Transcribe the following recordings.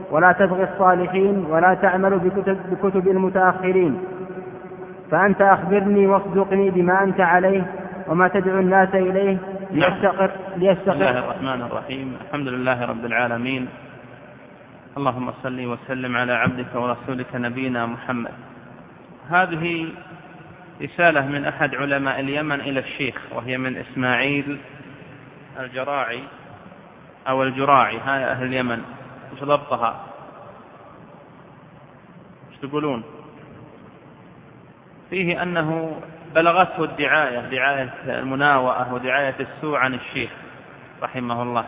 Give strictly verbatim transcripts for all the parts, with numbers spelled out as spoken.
ولا تبغي الصالحين ولا تعمل بكتب, بكتب المتأخرين. فأنت أخبرني واصدقني بما أنت عليه وما تدعو الناس إليه ليستقر. بسم الله الرحمن الرحيم. الحمد لله رب العالمين، اللهم صل وسلم على عبدك ورسولك نبينا محمد. هذه رسالة من أحد علماء اليمن إلى الشيخ، وهي من إسماعيل الجراعي أو الجراعي، هاي أهل اليمن، مش ضبطها، مش تقولون؟ فيه أنه بلغته الدعاية، دعاية المناوئة ودعاية السوء عن الشيخ رحمه الله،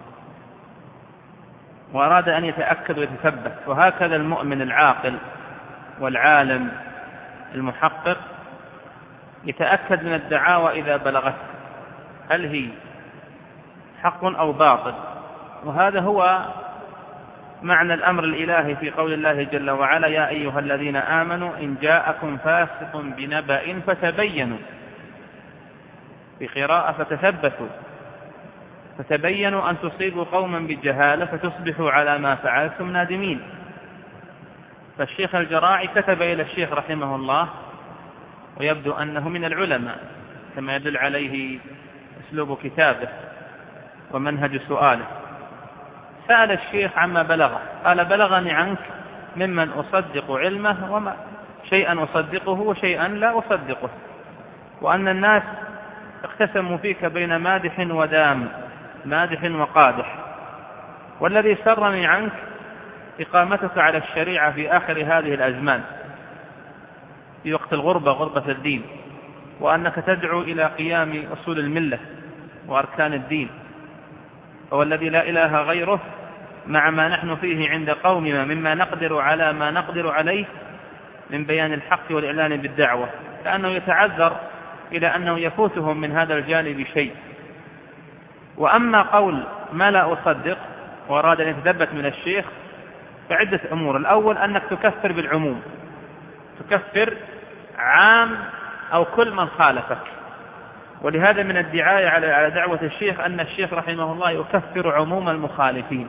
وأراد أن يتأكد ويتثبت. وهكذا المؤمن العاقل والعالم المحقق يتأكد من الدعاوى إذا بلغته هل هي حق أو باطل. وهذا هو معنى الأمر الإلهي في قول الله جل وعلا: يا أيها الذين آمنوا إن جاءكم فاسق بنبأ فتبينوا، في قراءة فتثبتوا، فتبينوا أن تصيبوا قوما بجهالة فتصبحوا على ما فعلتم نادمين. فالشيخ الجراعي كتب إلى الشيخ رحمه الله، ويبدو أنه من العلماء كما يدل عليه أسلوب كتابه ومنهج سؤاله. سأل الشيخ عما بلغه، قال: بلغني عنك ممن أصدق علمه وما شيئا أصدقه وشيئا لا أصدقه، وأن الناس اقتسموا فيك بين مادح ودام، مادح وقادح، والذي سرني عنك إقامتك على الشريعة في آخر هذه الأزمان في وقت الغربة، غربة الدين، وأنك تدعو إلى قيام أصول الملة وأركان الدين، هو الذي لا إله غيره، مع ما نحن فيه عند قومنا مما نقدر على ما نقدر عليه من بيان الحق والإعلان بالدعوة، لأنه يتعذر إلى أنه يفوتهم من هذا الجانب شيء. وأما قول ما لا أصدق، وأراد أن يتثبت من الشيخ، فعدة أمور. الأول أنك تكفر بالعموم، تكفر عام أو كل من خالفك، ولهذا من الدعاية على دعوة الشيخ أن الشيخ رحمه الله يكفر عموم المخالفين.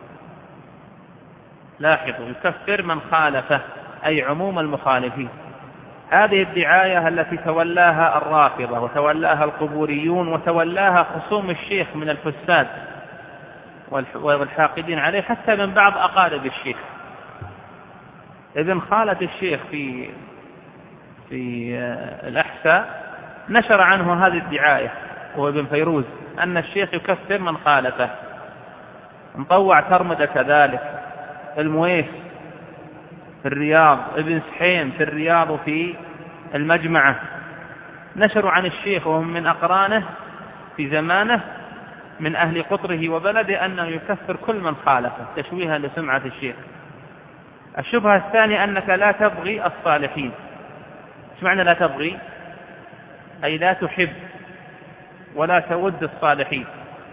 لاحظوا، يكفر من خالفه أي عموم المخالفين. هذه الدعاية التي تولاها الرافضة وتولاها القبوريون وتولاها خصوم الشيخ من الفساد والحاقدين عليه، حتى من بعض أقارب الشيخ. ابن خالة الشيخ في في الأحساء نشر عنه هذه الدعاية، هو ابن فيروز، أن الشيخ يكفر من خالفه. مطوع ترمد كذلك، المويس في الرياض، ابن سحيم في الرياض وفي المجمعة نشروا عن الشيخ وهم من أقرانه في زمانه من أهل قطره وبلده أنه يكفر كل من خالفه تشويها لسمعة الشيخ. الشبهة الثانية أنك لا تبغي الصالحين. ايش معنى لا تبغي؟ أي لا تحب ولا تود الصالحين.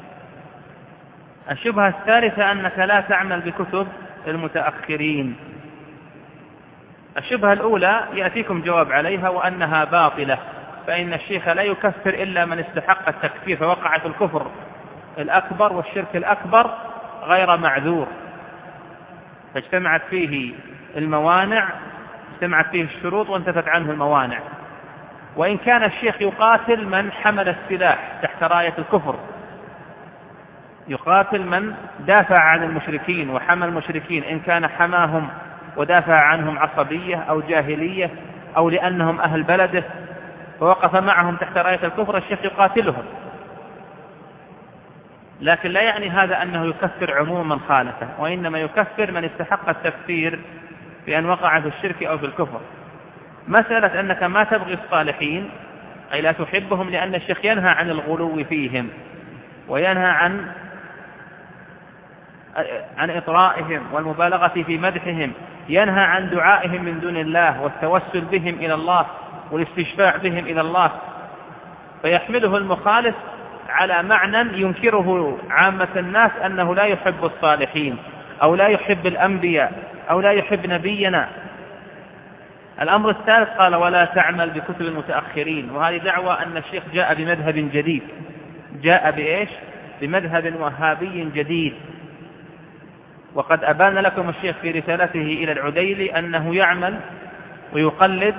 الشبهة الثالثة أنك لا تعمل بكتب المتأخرين. الشبهة الأولى يأتيكم جواب عليها، وأنها باطلة، فإن الشيخ لا يكفر إلا من استحق التكفير، فوقع في الكفر الأكبر والشرك الأكبر غير معذور، فاجتمعت فيه الموانع، اجتمعت فيه الشروط وانتفت عنه الموانع. وإن كان الشيخ يقاتل من حمل السلاح تحت راية الكفر، يقاتل من دافع عن المشركين وحمى المشركين، إن كان حماهم ودافع عنهم عصبية أو جاهلية أو لأنهم أهل بلده ووقف معهم تحت راية الكفر، الشيخ يقاتلهم. لكن لا يعني هذا أنه يكفر عموما من خالفه، وإنما يكفر من استحق التكفير بأن وقع في الشرك أو في الكفر. مسألة أنك ما تبغي الصالحين أي لا تحبهم، لأن الشيخ ينهى عن الغلو فيهم وينهى عن عن إطرائهم والمبالغة في مدحهم، ينهى عن دعائهم من دون الله والتوسل بهم إلى الله والاستشفاع بهم إلى الله، فيحمله المخالف على معنى ينكره عامة الناس أنه لا يحب الصالحين أو لا يحب الأنبياء أو لا يحب نبينا. الأمر الثالث قال: ولا تعمل بكتب المتأخرين. وهذه دعوة أن الشيخ جاء بمذهب جديد، جاء بإيش؟ بمذهب وهابي جديد، وقد أبان لكم الشيخ في رسالته إلى العديلي أنه يعمل ويقلد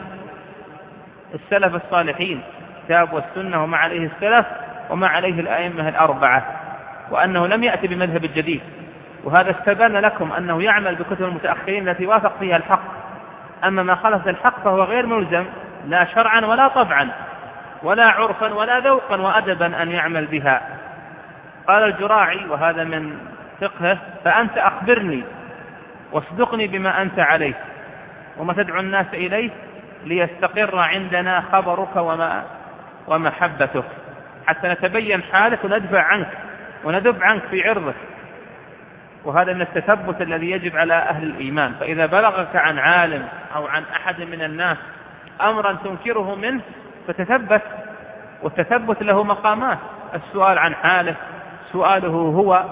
السلف الصالحين، الكتاب والسنة وما عليه السلف وما عليه الأئمة الأربعة، وأنه لم يأتي بمذهب الجديد. وهذا استبان لكم أنه يعمل بكتب المتأخرين التي وافق فيها الحق، أما ما خلف الحق فهو غير ملزم لا شرعا ولا طبعا ولا عرفا ولا ذوقا وأدبا أن يعمل بها. قال الجراعي وهذا من فقهه: فأنت أخبرني واصدقني بما أنت عليه وما تدعو الناس إليه ليستقر عندنا خبرك وما ومحبتك، حتى نتبين حالك وندفع عنك وندب عنك في عرضك. وهذا من التثبت الذي يجب على أهل الإيمان. فإذا بلغك عن عالم أو عن أحد من الناس أمرا تنكره منه فتثبت، والتثبت له مقامات: السؤال عن حاله، سؤاله هو،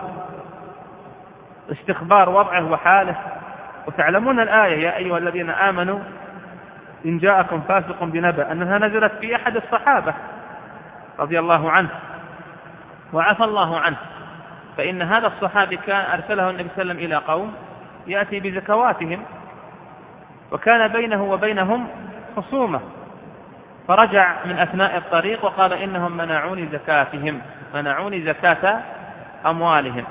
استخبار وضعه وحاله. وتعلمون الآية: يا أيها الذين آمنوا إن جاءكم فاسق بنبأ، أنها نزلت في أحد الصحابة رضي الله عنه وعفى الله عنه. فإن هذا الصحابي كان أرسله النبي صلى الله عليه وسلم إلى قوم يأتي بزكواتهم، وكان بينه وبينهم خصومة، فرجع من أثناء الطريق وقال: إنهم منعوني زكاتهم، منعوني زكاة أموالهم.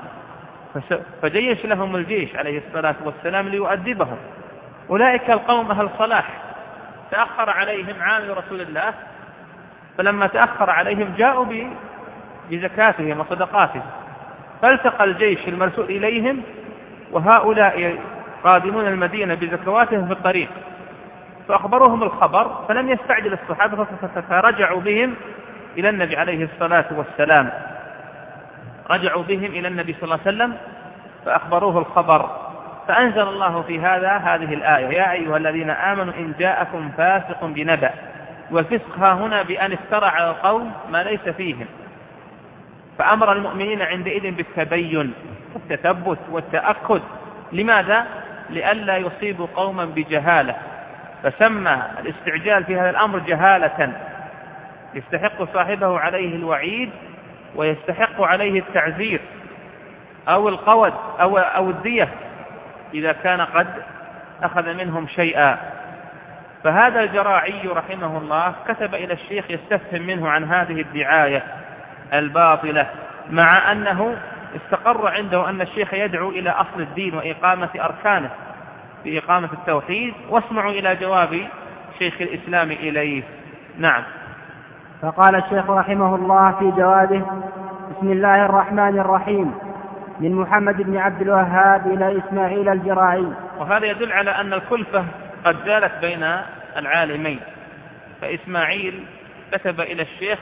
فجيش لهم الجيش عليه الصلاة والسلام ليؤدبهم. أولئك القوم أهل صلاح، تأخر عليهم عامل رسول الله، فلما تأخر عليهم جاءوا بزكاتهم وصدقاتهم، فالتقى الجيش المرسول إليهم وهؤلاء قادمون المدينة بزكواتهم في الطريق، فأخبروهم الخبر، فلم يستعجل الصحابة فرجعوا بهم إلى النبي عليه الصلاة والسلام، رجعوا بهم إلى النبي صلى الله عليه وسلم فأخبروه الخبر، فأنزل الله في هذا هذه الآية: يا أيها الذين آمنوا إن جاءكم فاسق بنبأ. والفسق ها هنا بأن افترى على القوم ما ليس فيهم، فأمر المؤمنين عندئذ بالتبين والتثبت والتأكد. لماذا؟ لئلا يصيبوا قوما بجهالة، فسمى الاستعجال في هذا الأمر جهالة يستحق صاحبه عليه الوعيد ويستحق عليه التعزير أو القود أو, أو الدية إذا كان قد أخذ منهم شيئا. فهذا الجراعي رحمه الله كتب إلى الشيخ يستفهم منه عن هذه الدعاية الباطلة، مع أنه استقر عنده أن الشيخ يدعو إلى أصل الدين وإقامة أركانه بإقامة التوحيد. واسمعوا إلى جواب شيخ الإسلام إليه. نعم. فقال الشيخ رحمه الله في جوابه: بسم الله الرحمن الرحيم، من محمد بن عبد الوهاب إلى إسماعيل الجراعي. وهذا يدل على أن الكلفة قد زالت بين العالمين، فإسماعيل كتب إلى الشيخ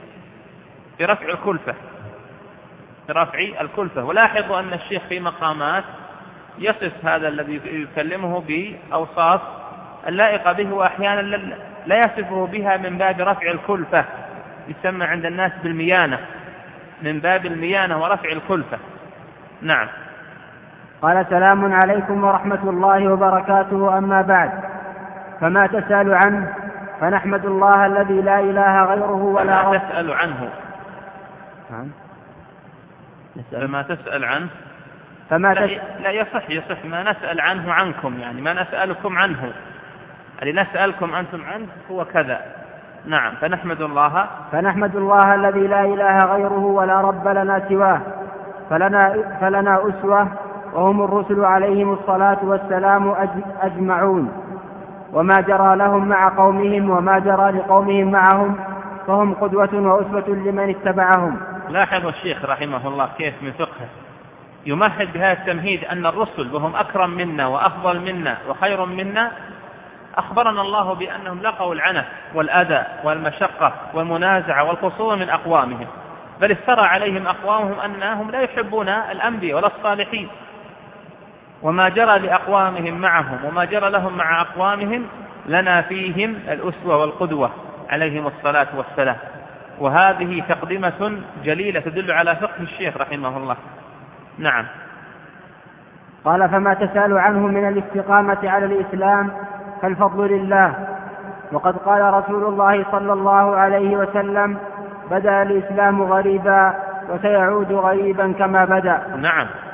برفع الكلفة برفع الكلفة. ولاحظوا أن الشيخ في مقامات يصف هذا الذي يكلمه بأوصاف اللائقة به، وأحيانا لا يصفه بها من باب رفع الكلفة، يسمى عند الناس بالميانة، من باب الميانة ورفع الكلفة. نعم. قال: سلام عليكم ورحمة الله وبركاته، أما بعد، فما تسأل عنه فنحمد الله الذي لا إله غيره ولا رب. تسأل عنه نعم. فما تسأل عنه فما لا, تس... لا يصح يصح ما نسأل عنه عنكم، يعني ما نسألكم عنه، اللي نسألكم أنتم عنه هو كذا. نعم. فنحمد الله فنحمد الله الذي لا إله غيره ولا رب لنا سواه، فلنا, فلنا أسوة، وهم الرسل عليهم الصلاة والسلام أجمعون، وما جرى لهم مع قومهم وما جرى لقومهم معهم، فهم قدوة وأسوة لمن اتبعهم. لاحظ الشيخ رحمه الله كيف من فقهه يمهد بهذا التمهيد أن الرسل وهم أكرم منا وأفضل منا وخير منا، أخبرنا الله بأنهم لقوا العنف والأذى والمشقة والمنازعة والخصوم من أقوامهم، بل افترى عليهم أقوامهم أنهم لا يحبون الأنبياء ولا الصالحين. وما جرى لأقوامهم معهم وما جرى لهم مع أقوامهم لنا فيهم الأسوة والقدوة عليهم الصلاة والسلام. وهذه تقدمة جليلة تدل على فقه الشيخ رحمه الله. نعم. قال: فما تسأل عنه من الاستقامة على الإسلام فالفضل لله. وقد قال رسول الله صلى الله عليه وسلم: بدأ الإسلام غريبا وسيعود غريبا كما بدأ. نعم.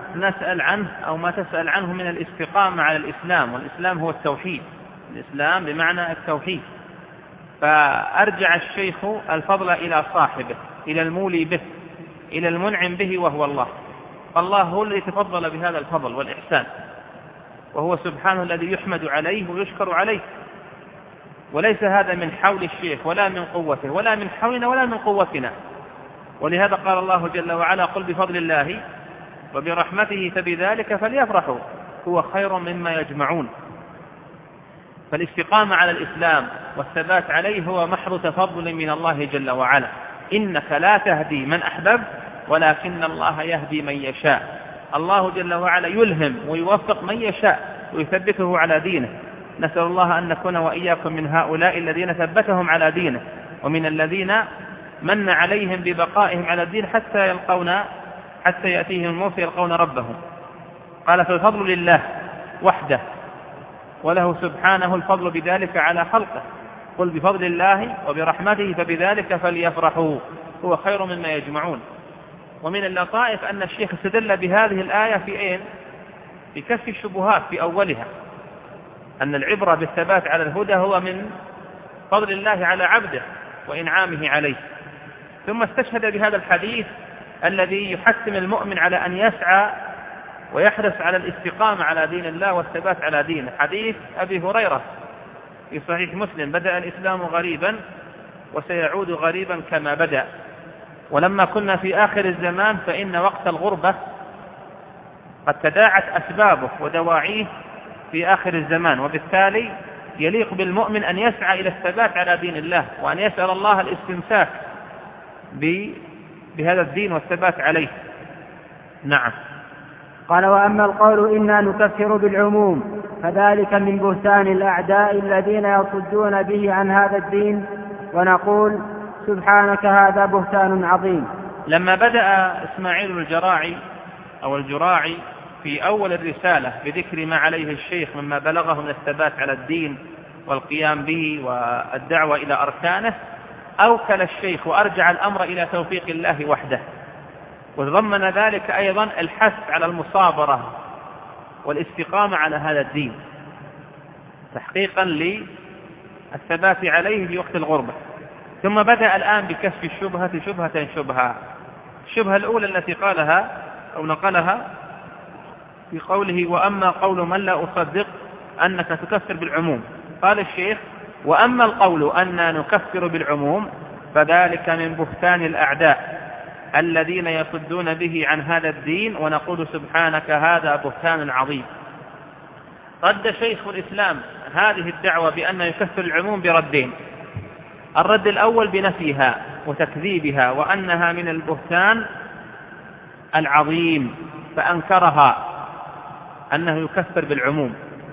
نسأل عنه أو ما تسأل عنه من الاستقامة على الإسلام، والإسلام هو التوحيد، الإسلام بمعنى التوحيد. فأرجع الشيخ الفضل إلى صاحبه، إلى المولي به، إلى المنعم به، وهو الله. فالله هو الذي تفضل بهذا الفضل والإحسان، وهو سبحانه الذي يحمد عليه ويشكر عليه، وليس هذا من حول الشيخ ولا من قوته ولا من حولنا ولا من قوتنا. ولهذا قال الله جل وعلا: قل بفضل الله وبرحمته فبذلك فليفرحوا هو خير مما يجمعون. فالاستقامة على الإسلام والثبات عليه هو محض تفضل من الله جل وعلا. إنك لا تهدي من أحببت ولكن الله يهدي من يشاء. الله جل وعلا يلهم ويوفق من يشاء ويثبته على دينه. نسأل الله أن نكون وإياكم من هؤلاء الذين ثبتهم على دينه، ومن الذين من عليهم ببقائهم على الدين حتى يلقون حتى يأتيهم الموت يلقون ربهم. قال: فالفضل لله وحده، وله سبحانه الفضل بذلك على خلقه. قل بفضل الله وبرحمته فبذلك فليفرحوا هو خير مما يجمعون. ومن اللطائف أن الشيخ استدل بهذه الآية في أين؟ في كشف الشبهات في أولها، أن العبرة بالثبات على الهدى هو من فضل الله على عبده وإنعامه عليه. ثم استشهد بهذا الحديث الذي يحثم المؤمن على أن يسعى ويحرص على الاستقامة على دين الله والثبات على دينه، حديث أبي هريرة في صحيح مسلم: بدأ الإسلام غريبا وسيعود غريبا كما بدأ. ولما كنا في آخر الزمان فإن وقت الغربة قد تداعت أسبابه ودواعيه في آخر الزمان، وبالتالي يليق بالمؤمن أن يسعى إلى الثبات على دين الله، وأن يسأل الله الاستمساك بهذا الدين والثبات عليه. نعم. قال: وأما القول إنا نكفر بالعموم فذلك من بهتان الأعداء الذين يصدون به عن هذا الدين، ونقول سبحانك هذا بهتان عظيم. لما بدأ إسماعيل الجراعي أو الجراعي في أول الرسالة بذكر ما عليه الشيخ مما بلغه من الثبات على الدين والقيام به والدعوة إلى أركانه، أوكل الشيخ وأرجع الأمر إلى توفيق الله وحده، وتضمن ذلك أيضا الحث على المصابرة والاستقامة على هذا الدين تحقيقا للثبات عليه في وقت الغربة. ثم بدأ الآن بكشف الشبهة شبهة شبهة. الشبهة الأولى التي قالها أو نقلها في قوله: وأما قول من لا أصدق أنك تكفر بالعموم. قال الشيخ: وأما القول أننا نكفر بالعموم فذلك من بهتان الأعداء الذين يصدون به عن هذا الدين، ونقول سبحانك هذا بهتان عظيم. رد شيخ الإسلام هذه الدعوة بأن يكفر العموم بردين: الرد الأول بنفيها وتكذيبها وأنها من البهتان العظيم، فأنكرها أنه يكفر بالعموم،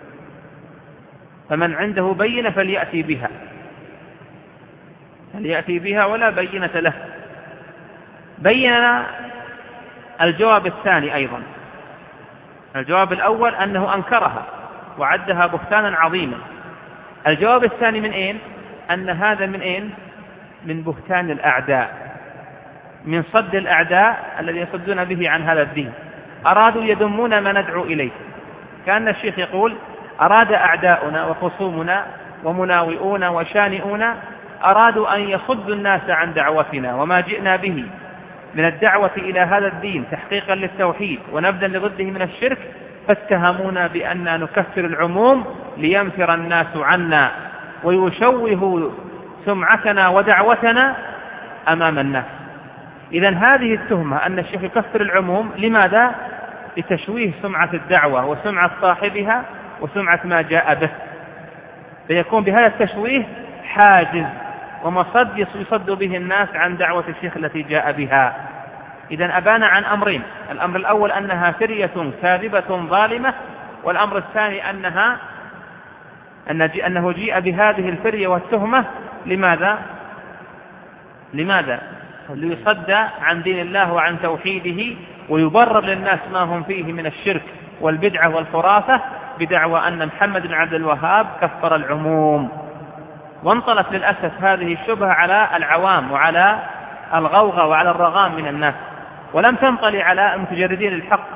فمن عنده بينة فليأتي بها فليأتي بها ولا بينة له. بيّن الجواب الثاني أيضا. الجواب الأول أنه أنكرها وعدها بهتانا عظيما. الجواب الثاني من أين؟ أن هذا من أين؟ من بهتان الأعداء، من صد الأعداء الذي يصدون به عن هذا الدين. أرادوا يذمون ما ندعو إليه. كان الشيخ يقول: أراد أعداؤنا وخصومنا ومناوئون وشانئون أرادوا أن يصدوا الناس عن دعوتنا وما جئنا به من الدعوة إلى هذا الدين تحقيقا للتوحيد ونبذا لضده من الشرك، فاتهمونا بأننا نكفر العموم لينفر الناس عنا ويشوه سمعتنا ودعوتنا أمام الناس. إذن هذه التهمة أن الشيخ يكفر العموم، لماذا؟ لتشويه سمعة الدعوة وسمعة صاحبها وسمعة ما جاء به، فيكون بهذا التشويه حاجز ومصد يصد به الناس عن دعوة الشيخ التي جاء بها. إذن أبان عن أمرين: الأمر الأول أنها فرية كاذبة ظالمة، والأمر الثاني أنها أنه جيء بهذه الفرية والتهمة لماذا؟ لماذا؟ ليصد عن دين الله وعن توحيده ويبرر للناس ما هم فيه من الشرك والبدعة والخرافة بدعوى أن محمد بن عبد الوهاب كفر العموم. وانطلت للأسف هذه الشبهة على العوام وعلى الغوغة وعلى الرغام من الناس، ولم تنطلي على المتجردين الحق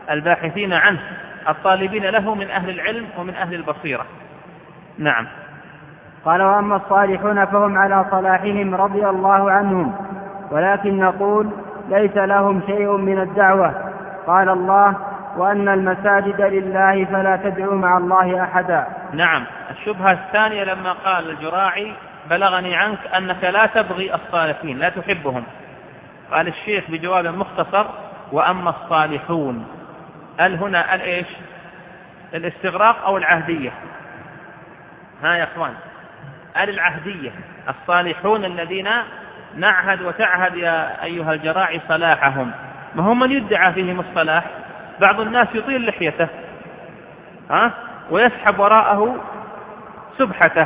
الباحثين عنه الطالبين له من أهل العلم ومن أهل البصيرة. نعم. قال: وأما الصالحون فهم على صلاحهم رضي الله عنهم، ولكن نقول ليس لهم شيء من الدعوة. قال الله: وأن المساجد لله فلا تدعوا مع الله أحدا. نعم. الشبهة الثانية لما قال الجراعي: بلغني عنك أنك لا تبغي الصالحين، لا تحبهم، قال الشيخ بجواب مختصر: وأما الصالحون، هل هنا الإيش؟ الاستغراق أو العهدية؟ ها يا أخوان، العهدية. الصالحون الذين نعهد وتعهد يا أيها الجراعي صلاحهم، ما هم من يدعى فيهم الصلاح؟ بعض الناس يطيل لحيته ها ويسحب وراءه سبحته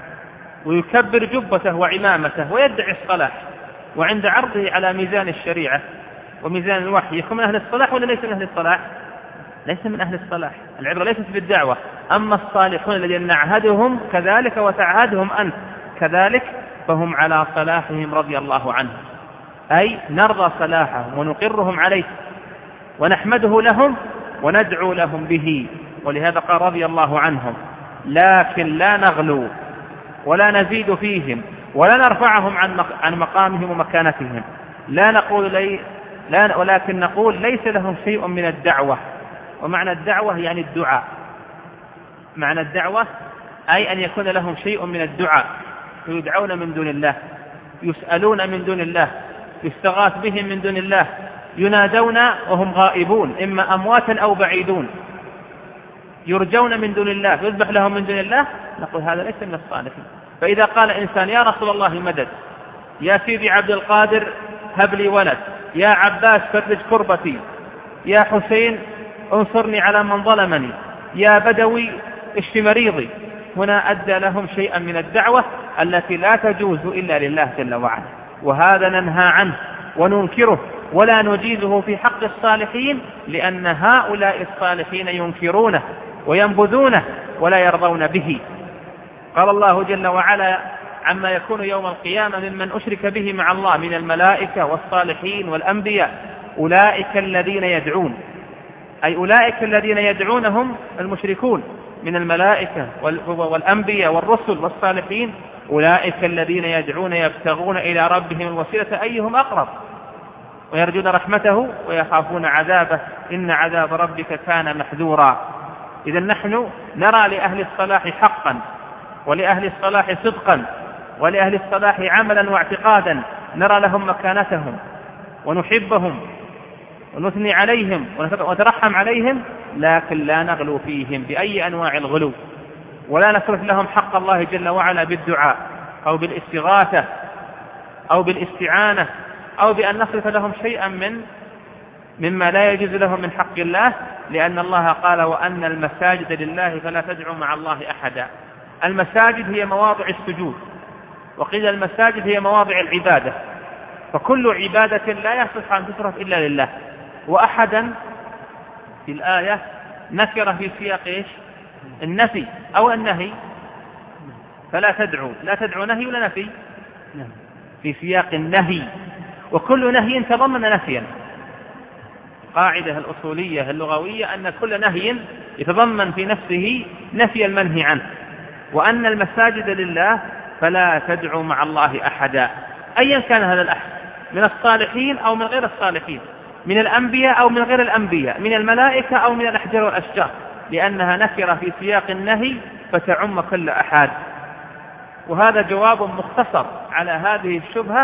ويكبر جبته وعمامته ويدعي الصلاح، وعند عرضه على ميزان الشريعة وميزان الوحي يكون من أهل الصلاح ولا ليس من أهل الصلاح؟ ليس من أهل الصلاح. العبرة ليست بالدعوة. أما الصالحون الذين نعهدهم كذلك وتعهدهم أنت كذلك فهم على صلاحهم رضي الله عنهم، أي نرضى صلاحهم ونقرهم عليه ونحمده لهم وندعو لهم به، ولهذا قال رضي الله عنهم: لكن لا نغلو ولا نزيد فيهم ولا نرفعهم عن مقامهم ومكانتهم، لا نقول لي لا ولكن نقول ليس لهم شيء من الدعوة. ومعنى الدعوة يعني الدعاء، معنى الدعوة أي أن يكون لهم شيء من الدعاء، يدعون من دون الله، يسألون من دون الله، يستغاث بهم من دون الله، ينادون وهم غائبون إما أمواتا أو بعيدون، يرجون من دون الله، يذبح لهم من دون الله، نقول هذا ليس من الصالحين. فإذا قال إنسان: يا رسول الله مدد، يا سيدي عبد القادر هب لي ولد، يا عباس فرج كربتي، يا حسين انصرني على من ظلمني، يا بدوي اشف مريضي، هنا أدى لهم شيئا من الدعوة التي لا تجوز إلا لله جل وعلا، وهذا ننهى عنه وننكره ولا نجيزه في حق الصالحين، لأن هؤلاء الصالحين ينكرونه وينبذونه ولا يرضون به. قال الله جل وعلا عما يكون يوم القيامة ممن أشرك به مع الله من الملائكة والصالحين والأنبياء: أولئك الذين يدعون، أي أولئك الذين يدعونهم المشركون من الملائكة والأنبياء والرسل والصالحين، أولئك الذين يدعون يبتغون إلى ربهم الوسيلة أيهم أقرب ويرجون رحمته ويخافون عذابه إن عذاب ربك كان محذورا. إذا نحن نرى لأهل الصلاح حقا ولأهل الصلاح صدقا ولأهل الصلاح عملا واعتقادا، نرى لهم مكانتهم ونحبهم ونثني عليهم ونترحم عليهم، لكن لا نغلو فيهم بأي أنواع الغلو، ولا نصرف لهم حق الله جل وعلا بالدعاء أو بالاستغاثة أو بالاستعانة أو بأن نصرف لهم شيئا من مما لا يجوز لهم من حق الله، لأن الله قال: وأن المساجد لله فلا تدعوا مع الله أحدا. المساجد هي مواضع السجود، وقيل المساجد هي مواضع العبادة، فكل عبادة لا يصح أن تصرف إلا لله. وأحدا في الآية نكر في سياق إيش؟ النفي أو النهي، فلا تدعوا، لا تدعوا نهي ولا نفي، في سياق النهي، وكل نهي تضمن نفيا. قاعدة الأصولية اللغوية أن كل نهي يتضمن في نفسه نفي المنهي عنه. وأن المساجد لله فلا تدعوا مع الله أحدا، أيا كان هذا الأحد، من الصالحين أو من غير الصالحين، من الأنبياء أو من غير الأنبياء، من الملائكة أو من الأحجار والأشجار، لأنها نكرة في سياق النهي فتعم كل أحد. وهذا جواب مختصر على هذه الشبهة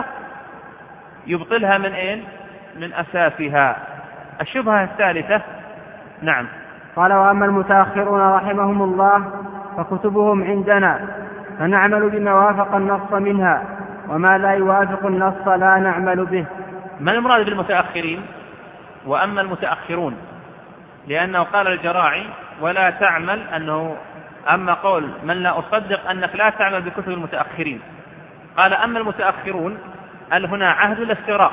يبطلها من أين؟ من أساسها. الشبهة الثالثة. نعم. قال: وأما المتأخرون رحمهم الله فكتبهم عندنا فنعمل بما وافق النص منها، وما لا يوافق النص لا نعمل به. ما المراد بالمتأخرين؟ وأما المتأخرون، لأنه قال الجراعي: ولا تعمل، أنه أما قول من لا أصدق أنك لا تعمل بكتب المتأخرين، قال: أما المتأخرون، هل هنا عهد الاستغراق،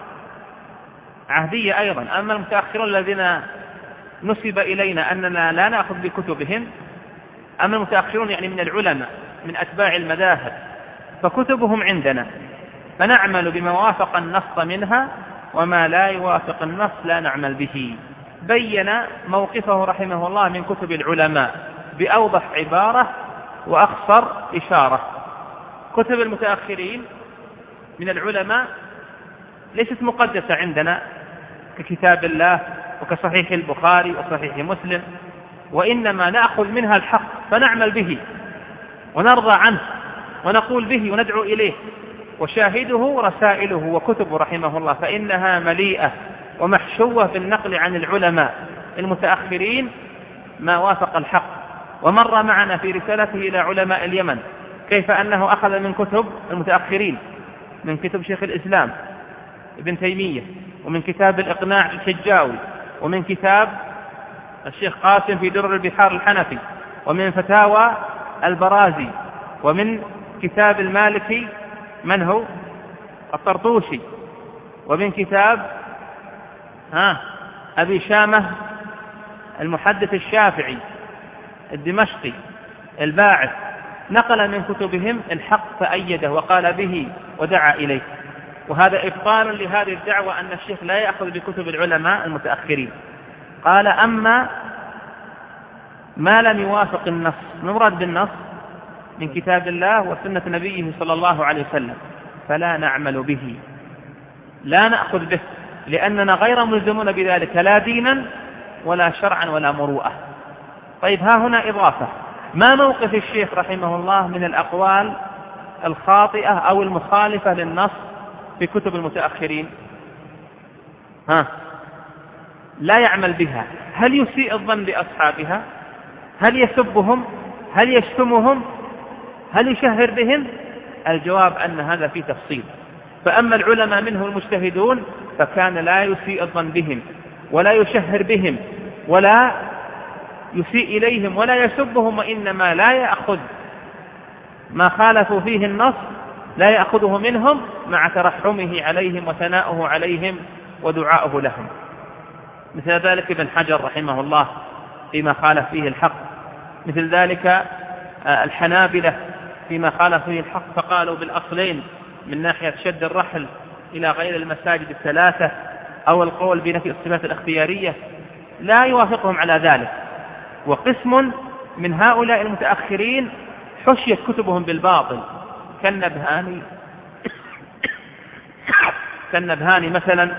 عهدية أيضا. أما المتأخرون الذين نسب إلينا أننا لا نأخذ بكتبهم، أما المتأخرون يعني من العلماء من أتباع المذاهب، فكتبهم عندنا فنعمل بما وافق النص منها، وما لا يوافق النص لا نعمل به. بين موقفه رحمه الله من كتب العلماء بأوضح عبارة وأخصر إشارة. كتب المتأخرين من العلماء ليست مقدسة عندنا ككتاب الله وكصحيح البخاري وصحيح مسلم، وإنما نأخذ منها الحق فنعمل به ونرضى عنه ونقول به وندعو إليه، وشاهده رسائله وكتبه رحمه الله، فإنها مليئة ومحشوة بالنقل عن العلماء المتأخرين ما وافق الحق. ومر معنا في رسالته إلى علماء اليمن كيف أنه أخذ من كتب المتأخرين، من كتب شيخ الإسلام ابن تيمية، ومن كتاب الإقناع الحجاوي، ومن كتاب الشيخ قاسم في درر البحار الحنفي، ومن فتاوى البرازي، ومن كتاب المالكي من هو الطرطوشي، ومن كتاب ها أبي شامة المحدث الشافعي الدمشقي الباعث، نقل من كتبهم الحق فأيده وقال به ودعا إليه. وهذا إبطال لهذه الدعوة أن الشيخ لا يأخذ بكتب العلماء المتأخرين. قال: أما ما لم يوافق النص، نمرد بالنص من كتاب الله وسنة نبيه صلى الله عليه وسلم فلا نعمل به، لا نأخذ به، لأننا غير ملزمون بذلك لا دينا ولا شرعا ولا مروءة. طيب، ها هنا إضافة: ما موقف الشيخ رحمه الله من الأقوال الخاطئة أو المخالفة للنص في كتب المتأخرين؟ ها لا يعمل بها. هل يسيء الظن بأصحابها؟ هل يسبهم؟ هل يشتمهم؟ هل يشهر بهم؟ الجواب أن هذا فيه تفصيل. فأما العلماء منه المجتهدون فكان لا يسيء الظن بهم ولا يشهر بهم ولا يسيء إليهم ولا يسبهم، وإنما لا يأخذ ما خالفوا فيه النص، لا يأخذه منهم مع ترحمه عليهم وثناؤه عليهم ودعاؤه لهم. مثل ذلك ابن حجر رحمه الله فيما خالف فيه الحق، مثل ذلك الحنابلة فيما خالف فيه الحق فقالوا بالأصلين من ناحية شد الرحل إلى غير المساجد الثلاثة أو القول بنفي الصفات الاختيارية، لا يوافقهم على ذلك. وقسم من هؤلاء المتأخرين حشيت كتبهم بالباطل كالنبهاني كالنبهاني مثلا،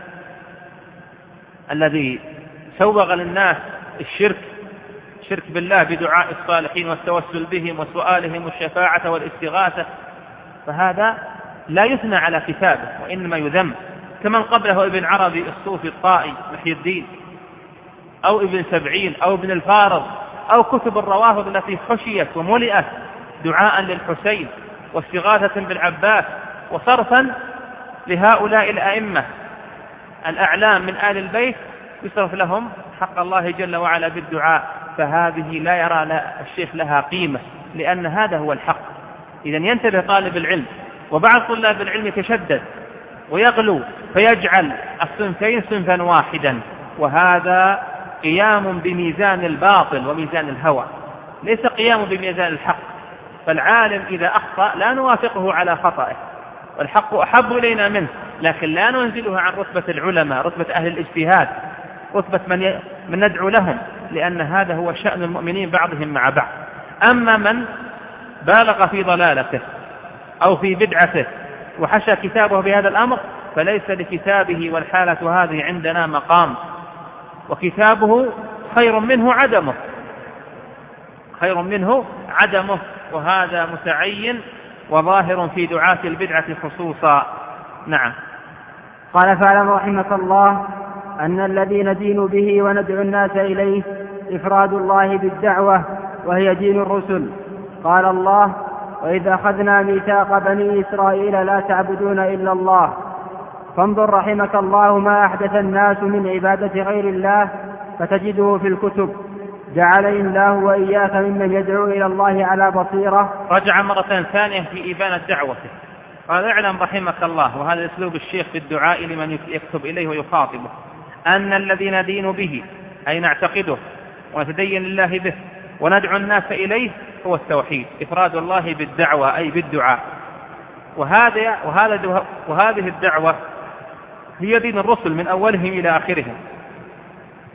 الذي سوغ للناس الشرك شرك بالله بدعاء الصالحين والتوسل بهم وسؤالهم الشفاعة والاستغاثة، فهذا لا يثنى على كتابه وإنما يذم، كمن قبله ابن عربي الصوفي الطائي محي الدين، أو ابن سبعين، أو ابن الفارض، أو كتب الروافض التي خشيت وملئت دعاء للحسين واستغاثة بالعباس وصرفا لهؤلاء الأئمة الأعلام من آل البيت يصرف لهم حق الله جل وعلا بالدعاء، فهذه لا يرى الشيخ لها قيمة، لأن هذا هو الحق. إذن ينتبه طالب العلم، وبعض طلاب العلم يتشدد ويغلو فيجعل الصنفين صنفا واحدا، وهذا قيام بميزان الباطل وميزان الهوى، ليس قيام بميزان الحق. فالعالم إذا أخطأ لا نوافقه على خطأه، والحق أحب إلينا منه، لكن لا ننزله عن رتبة العلماء، رتبة أهل الاجتهاد، رتبة من, من ندعو لهم، لأن هذا هو شأن المؤمنين بعضهم مع بعض. أما من بالغ في ضلالته أو في بدعته وحشى كتابه بهذا الأمر فليس لكتابه والحالة هذه عندنا مقام، وكتابه خير منه عدمه خير منه عدمه وهذا متعين وظاهر في دعاة البدعة خصوصا. نعم. قال: فاعلم رحمك الله أن الذي ندين به وندعو الناس إليه إفراد الله بالدعوة، وهي دين الرسل. قال الله: وإذا أخذنا ميثاق بني إسرائيل لا تعبدون إلا الله. فانظر رحمك الله ما أحدث الناس من عبادة غير الله فتجده في الكتب. جعلني الله وإياك ممن يدعو إلى الله على بصيرة. رجع مرة ثانية في إبانة دعوته، قال: اعلم رحمك الله، وهذا أسلوب الشيخ في الدعاء لمن يكتب إليه ويخاطبه، أن الذي ندين به أي نعتقده ونتدين لله به وندعو الناس إليه هو التوحيد، إفراد الله بالدعوة أي بالدعاء. وهذا وهذا وهذه الدعوة هي دين الرسل من أولهم إلى آخرهم،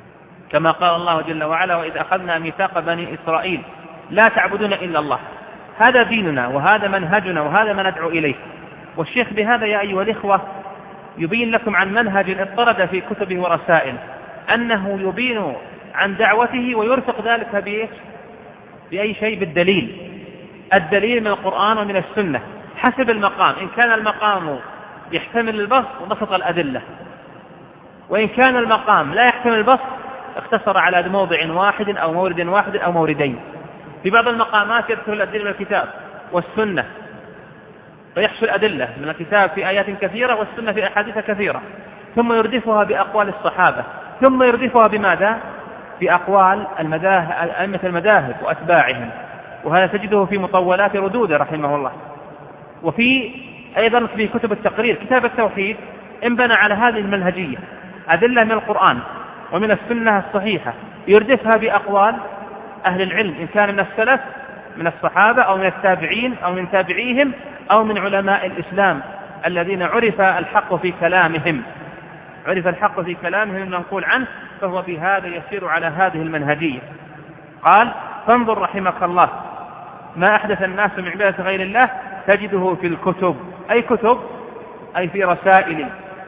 كما قال الله جل وعلا: وإذ أخذنا ميثاق بني إسرائيل لا تعبدون إلا الله. هذا ديننا وهذا منهجنا وهذا ما ندعو إليه. والشيخ بهذا يا أيها الإخوة يبين لكم عن منهج اضطرد في كتبه ورسائل، أنه يبين عن دعوته ويرفق ذلك بإيش؟ بأي شيء؟ بالدليل. الدليل من القرآن ومن السنة حسب المقام. إن كان المقام يحتمل البسط بسط الأدلة، وإن كان المقام لا يحتمل البسط اقتصر على موضع واحد أو مورد واحد أو موردين. في بعض المقامات يذكر الأدلة من الكتاب والسنة فيحصل الأدلة من الكتاب في آيات كثيرة والسنة في أحاديث كثيرة، ثم يردفها بأقوال الصحابة، ثم يردفها بماذا؟ بأقوال أئمة المذاهب وأتباعهم. وهذا تجده في مطولات ردود رحمه الله. وفي أيضا في كتب التقرير. كتاب التوحيد انبنى على هذه المنهجية، أدلة من القرآن ومن السنة الصحيحة يردفها بأقوال أهل العلم، إن كان من السلف من الصحابة أو من التابعين أو من تابعيهم أو من علماء الإسلام الذين عرف الحق في كلامهم عرف الحق في كلامهم المنقول عنه، فهو بهذا يسير على هذه المنهجية. قال: فانظر رحمك الله ما أحدث الناس من عبادة غير الله تجده في الكتب. أي كتب؟ أي في رسائل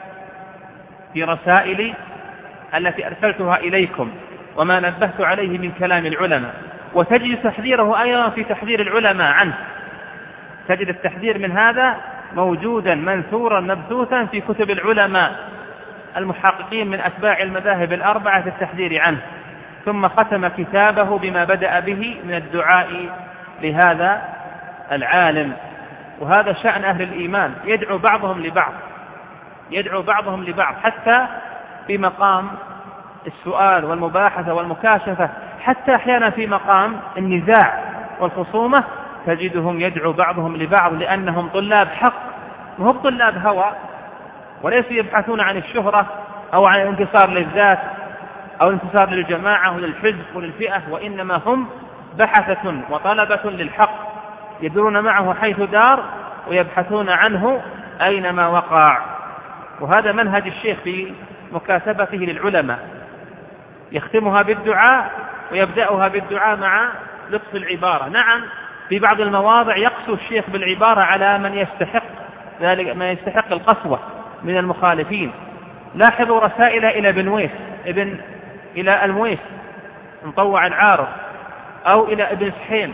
في رسائل التي أرسلتها إليكم وما نبهت عليه من كلام العلماء. وتجد تحذيره أيضا في تحذير العلماء عنه. تجد التحذير من هذا موجودا منثورا مبثوثا في كتب العلماء المحققين من أتباع المذاهب الأربعة في التحذير عنه. ثم ختم كتابه بما بدأ به من الدعاء لهذا العالم. وهذا شأن أهل الإيمان، يدعو بعضهم لبعض يدعو بعضهم لبعض حتى في مقام السؤال والمباحثة والمكاشفة، حتى أحيانا في مقام النزاع والخصومة تجدهم يدعو بعضهم لبعض، لأنهم طلاب حق وهم طلاب هوى، وليسوا يبحثون عن الشهرة أو عن الانتصار للذات أو الانتصار للجماعة وللحزب وللفئة، وإنما هم بحثة وطلبة للحق يدورون معه حيث دار ويبحثون عنه أينما وقع. وهذا منهج الشيخ في مكاتبته للعلماء، يختمها بالدعاء ويبدأها بالدعاء مع لطف العبارة. نعم في بعض المواضع يقسو الشيخ بالعبارة على من يستحق ذلك ما يستحق القسوة من المخالفين. لاحظوا رسائل إلى ابن ويس ابن إلى المويس مطوع العارض، أو إلى ابن سحيم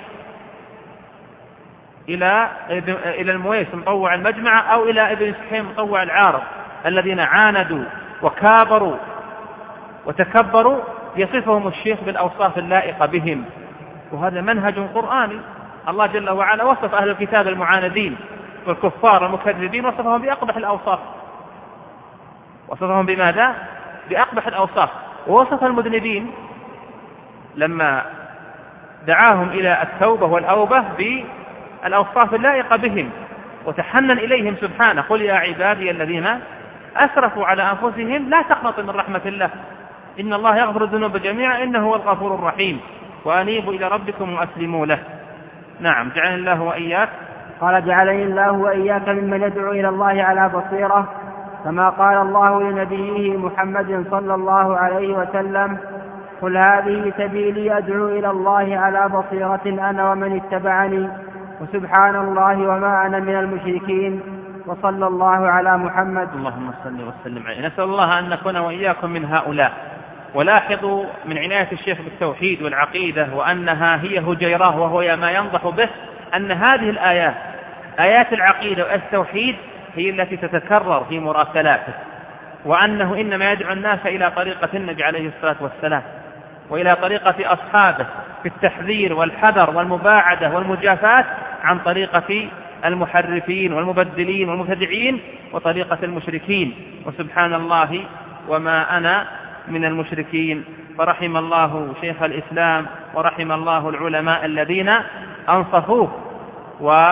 إلى إلى المويس مطوع المجمع، أو إلى ابن سحيم مطوع العارض، الذين عاندوا وكابروا وتكبروا، يصفهم الشيخ بالأوصاف اللائقة بهم. وهذا منهج قرآني. الله جل وعلا وصف أهل الكتاب المعاندين والكفار المكذبين، وصفهم بأقبح الأوصاف. وصفهم بماذا؟ بأقبح الأوصاف. ووصف المذنبين لما دعاهم إلى التوبة والأوبة بالأوصاف اللائقة بهم، وتحنن إليهم سبحانه: قل يا عبادي الذين أسرفوا على أنفسهم لا تقنطوا من رحمة الله إن الله يغفر الذنوب جميعا إنه هو الغفور الرحيم وأنيبوا إلى ربكم وأسلموا له. نعم، جعلني الله وإياك. قال: جعلني الله وإياك ممن يدعو إلى الله على بصيرة، كما قال الله لنبيه محمد صلى الله عليه وسلم: قل هذه سبيلي أدعو إلى الله على بصيرة أنا ومن اتبعني وسبحان الله وما أنا من المشركين وصلى الله على محمد. اللهم صل وسلم عليه. نسأل الله أن نكون وإياكم من هؤلاء. ولاحظوا من عناية الشيخ بالتوحيد والعقيدة وأنها هي هجيراه وهو ما ينضح به، أن هذه الآيات آيات العقيدة والتوحيد هي التي تتكرر في مراسلاته، وأنه إنما يدعو الناس إلى طريقة النبي عليه الصلاة والسلام وإلى طريقة أصحابه في التحذير والحذر والمباعدة والمجافاة عن طريقة المحرفين والمبدلين والمبتدعين وطريقة المشركين. وسبحان الله وما أنا من المشركين. فرحم الله شيخ الإسلام ورحم الله العلماء الذين أنصفوه و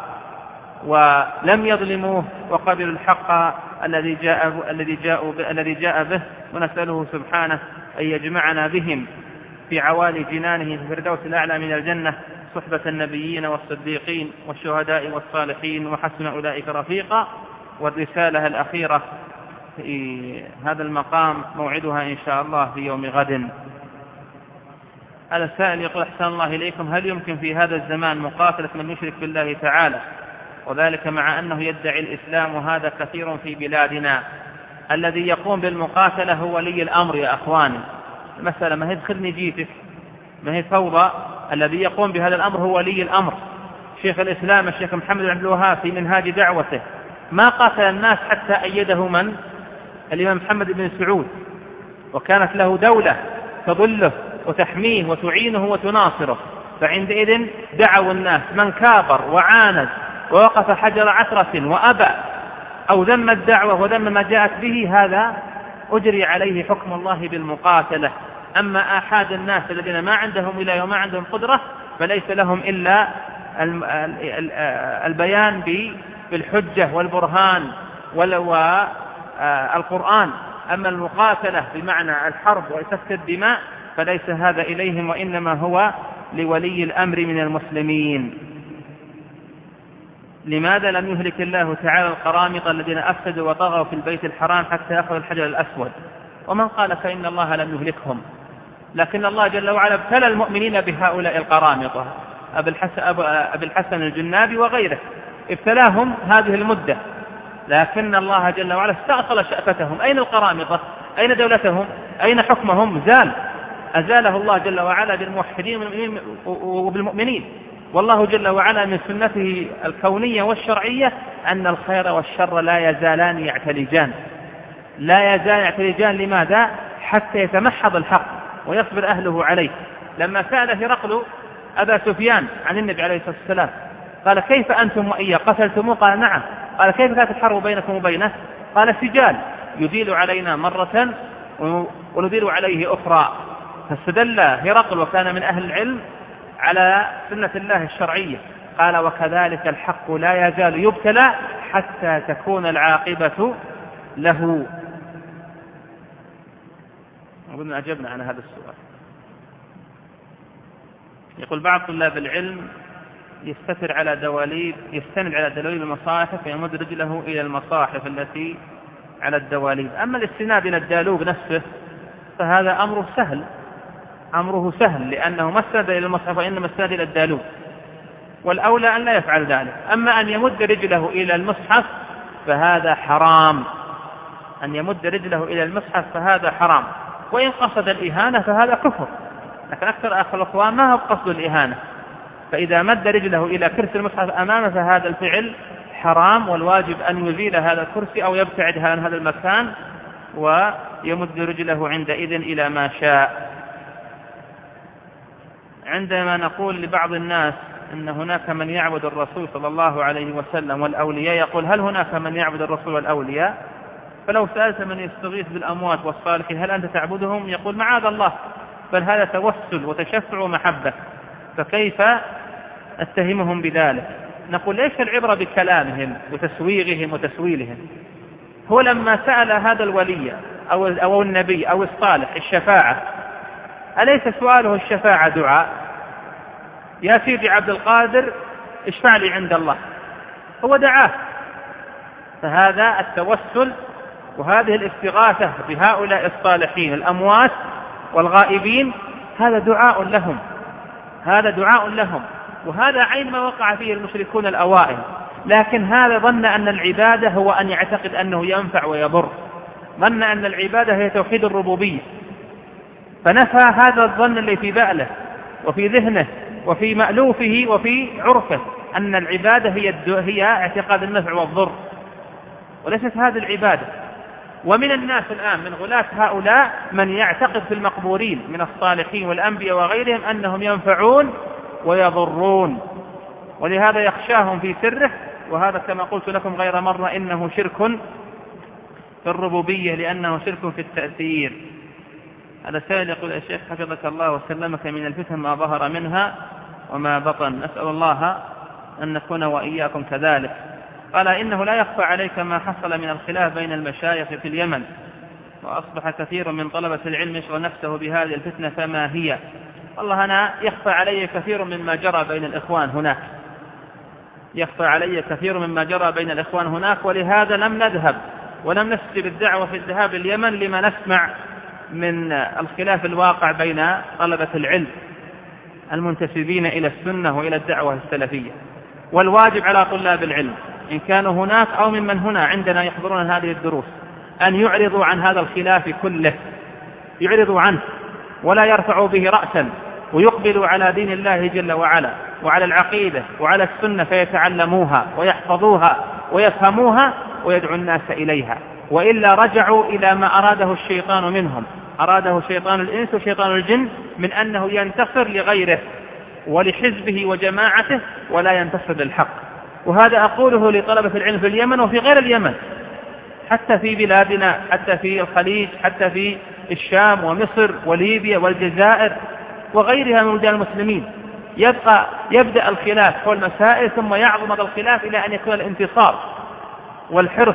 ولم يظلموه وقبلوا الحق الذي جاء الذي جاء الذي جاء به. ونسأله سبحانه أن يجمعنا بهم في عوالي جنانه في الفردوس الأعلى من الجنة، صحبة النبيين والصديقين والشهداء والصالحين، وحسن أولئك رفيقا. والرسالة الأخيرة في هذا المقام موعدها إن شاء الله في يوم غد. هذا السائل يقول: أحسن الله إليكم، هل يمكن في هذا الزمان مقاتلة من يشرك بالله تعالى، وذلك مع أنه يدعي الإسلام وهذا كثير في بلادنا؟ الذي يقوم بالمقاتلة هو ولي الأمر يا أخواني. المسألة ما هي دخلني جيتك، ما هي فوضى. الذي يقوم بهذا الأمر هو ولي الأمر. شيخ الإسلام الشيخ محمد بن عبد الوهاب في منهاج دعوته ما قاتل الناس حتى أيده من؟ الإمام محمد بن سعود، وكانت له دولة تظله وتحميه وتعينه وتناصره. فعندئذ دعوا الناس، من كابر وعاند ووقف حجر عثرة وأبى أو ذم الدعوة وذم ما جاءت به، هذا أجري عليه حكم الله بالمقاتلة. أما آحاد الناس الذين ما عندهم ولاية وما عندهم قدرة فليس لهم إلا البيان بالحجة والبرهان والقرآن. أما المقاتلة بمعنى الحرب وسفك الدماء فليس هذا إليهم، وإنما هو لولي الأمر من المسلمين. لماذا لم يهلك الله تعالى القرامطة الذين أفسدوا وطغوا في البيت الحرام حتى أخذوا الحجر الأسود؟ ومن قال فإن الله لم يهلكهم، لكن الله جل وعلا ابتلى المؤمنين بهؤلاء القرامطة، أبي الحسن الجنابي وغيره، ابتلاهم هذه المدة، لكن الله جل وعلا استأصل شأفتهم. أين القرامطة؟ أين دولتهم؟ أين حكمهم؟ زال، أزاله الله جل وعلا بالموحدين وبالمؤمنين. والله جل وعلا من سنته الكونية والشرعية أن الخير والشر لا يزالان يعتلجان، لا يزال يعتلجان. لماذا؟ حتى يتمحض الحق ويصبر أهله عليه. لما سأل هرقل أبا سفيان عن النبي عليه الصلاة والسلام قال: كيف أنتم وإياه قتلتموه؟ قال: نعم. قال: كيف كانت الحرب بينكم وبينه؟ قال: سجال يديل علينا مرة ونديل عليه أخرى. فاستدل هرقل وكان من أهل العلم على سنة الله الشرعية، قال: وكذلك الحق لا يزال يبتلى حتى تكون العاقبة له. أظن أجبنا عن هذا السؤال. يقول: بعض طلاب العلم يستتر على دواليب يستند على دواليب المصاحف ويمد رجله إلى المصاحف التي على الدواليب. أما الاستناد إلى الدالوب نفسه فهذا أمره سهل، أمره سهل لأنه ما استند إلى المصحف وإنما استند إلى الدالوب، والأولى أن لا يفعل ذلك. أما أن يمد رجله إلى المصحف فهذا حرام، أن يمد رجله إلى المصحف فهذا حرام. وإن قصد الإهانة فهذا كفر، لكن أكثر أخوة الأخوان ما هو قصد الإهانة. فإذا مد رجله إلى كرسي المصحف أمامه فهذا الفعل حرام، والواجب أن يزيل هذا الكرسي أو يبتعد عن هذا المكان ويمد رجله عندئذ إلى ما شاء. عندما نقول لبعض الناس أن هناك من يعبد الرسول صلى الله عليه وسلم والأولياء، يقول: هل هناك من يعبد الرسول والأولياء؟ فلو سألت من يستغيث بالأموات والصالحين هل أنت تعبدهم؟ يقول: معاذ الله، بل هذا توسل وتشفع ومحبة، فكيف أتهمهم بذلك؟ نقول: ليس العبرة بكلامهم وتسويغهم وتسويلهم. هو لما سأل هذا الولي أو, أو النبي أو الصالح الشفاعة، أليس سؤاله الشفاعة دعاء؟ يا سيدي عبد القادر اشفع لي عند الله، هو دعاه. فهذا التوسل وهذه الاستغاثة بهؤلاء الصالحين الأموات والغائبين هذا دعاء لهم، هذا دعاء لهم، وهذا عين ما وقع فيه المشركون الأوائل. لكن هذا ظن أن العبادة هو أن يعتقد أنه ينفع ويضر، ظن أن العبادة هي توحيد الربوبية، فنفى هذا الظن اللي في بأله وفي ذهنه وفي مألوفه وفي عرفه، أن العبادة هي, هي اعتقاد النفع والضر، وليست هذه العبادة. ومن الناس الآن من غلاة هؤلاء من يعتقد في المقبورين من الصالحين والأنبياء وغيرهم أنهم ينفعون ويضرون، ولهذا يخشاهم في سره. وهذا كما قلت لكم غير مرة إنه شرك في الربوبية، لأنه شرك في التأثير. هذا سائل يقول: يا شيخ حفظك الله وسلمك من الفتن ما ظهر منها وما بطن، نسأل الله أن نكون وإياكم كذلك. قال: إنه لا يخفى عليك ما حصل من الخلاف بين المشايخ في اليمن، وأصبح كثير من طلبة العلم يشغل نفسه بهذه الفتنة، فما هي؟ والله أنا يخفى علي كثير مما جرى بين الإخوان هناك، يخفى علي كثير مما جرى بين الإخوان هناك، ولهذا لم نذهب ولم نسجل الدعوة في الذهاب اليمن لما نسمع من الخلاف الواقع بين طلبة العلم المنتسبين إلى السنة وإلى الدعوة السلفية. والواجب على طلاب العلم إن كانوا هناك أو ممن هنا عندنا يحضرون هذه الدروس أن يعرضوا عن هذا الخلاف كله، يعرضوا عنه ولا يرفعوا به رأسا، ويقبلوا على دين الله جل وعلا وعلى العقيدة وعلى السنة فيتعلموها ويحفظوها ويفهموها ويدعو الناس إليها، وإلا رجعوا إلى ما أراده الشيطان منهم، أراده شيطان الإنس وشيطان الجن من أنه ينتصر لغيره ولحزبه وجماعته ولا ينتصر للحق. وهذا أقوله لطلبة العلم في اليمن وفي غير اليمن، حتى في بلادنا، حتى في الخليج، حتى في الشام ومصر وليبيا والجزائر وغيرها من بلدان المسلمين. يبقى يبدأ الخلاف حول مسائل ثم يعظم هذا الخلاف إلى أن يكون الانتصار والحرص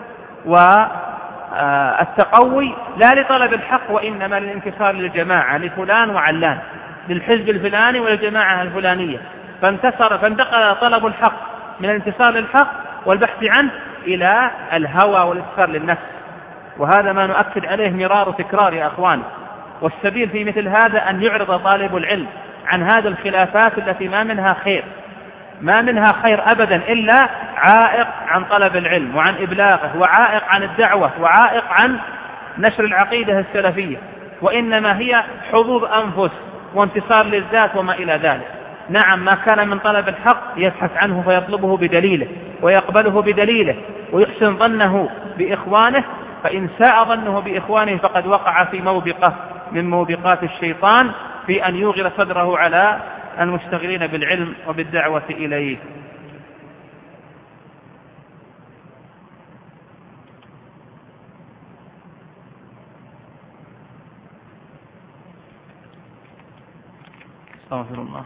والتقوي لا لطلب الحق وإنما للانتصار للجماعة، لفلان وعلان، للحزب الفلاني وللجماعة الفلانية. فانتصر فانتقل طلب الحق من الانتصار للحق والبحث عنه إلى الهوى والإسفار للنفس، وهذا ما نؤكد عليه مرار وتكرار يا أخوان. والسبيل في مثل هذا أن يعرض طالب العلم عن هذه الخلافات التي ما منها خير، ما منها خير أبدا إلا عائق عن طلب العلم وعن إبلاغه، وعائق عن الدعوة، وعائق عن نشر العقيدة السلفية، وإنما هي حظوظ أنفس وانتصار للذات وما إلى ذلك. نعم، ما كان من طلب الحق يبحث عنه فيطلبه بدليله ويقبله بدليله ويحسن ظنه بإخوانه، فإن ساء ظنه بإخوانه فقد وقع في موبقة من موبقات الشيطان في أن يوغل صدره على المشتغلين بالعلم وبالدعوة إليه. استغفر الله.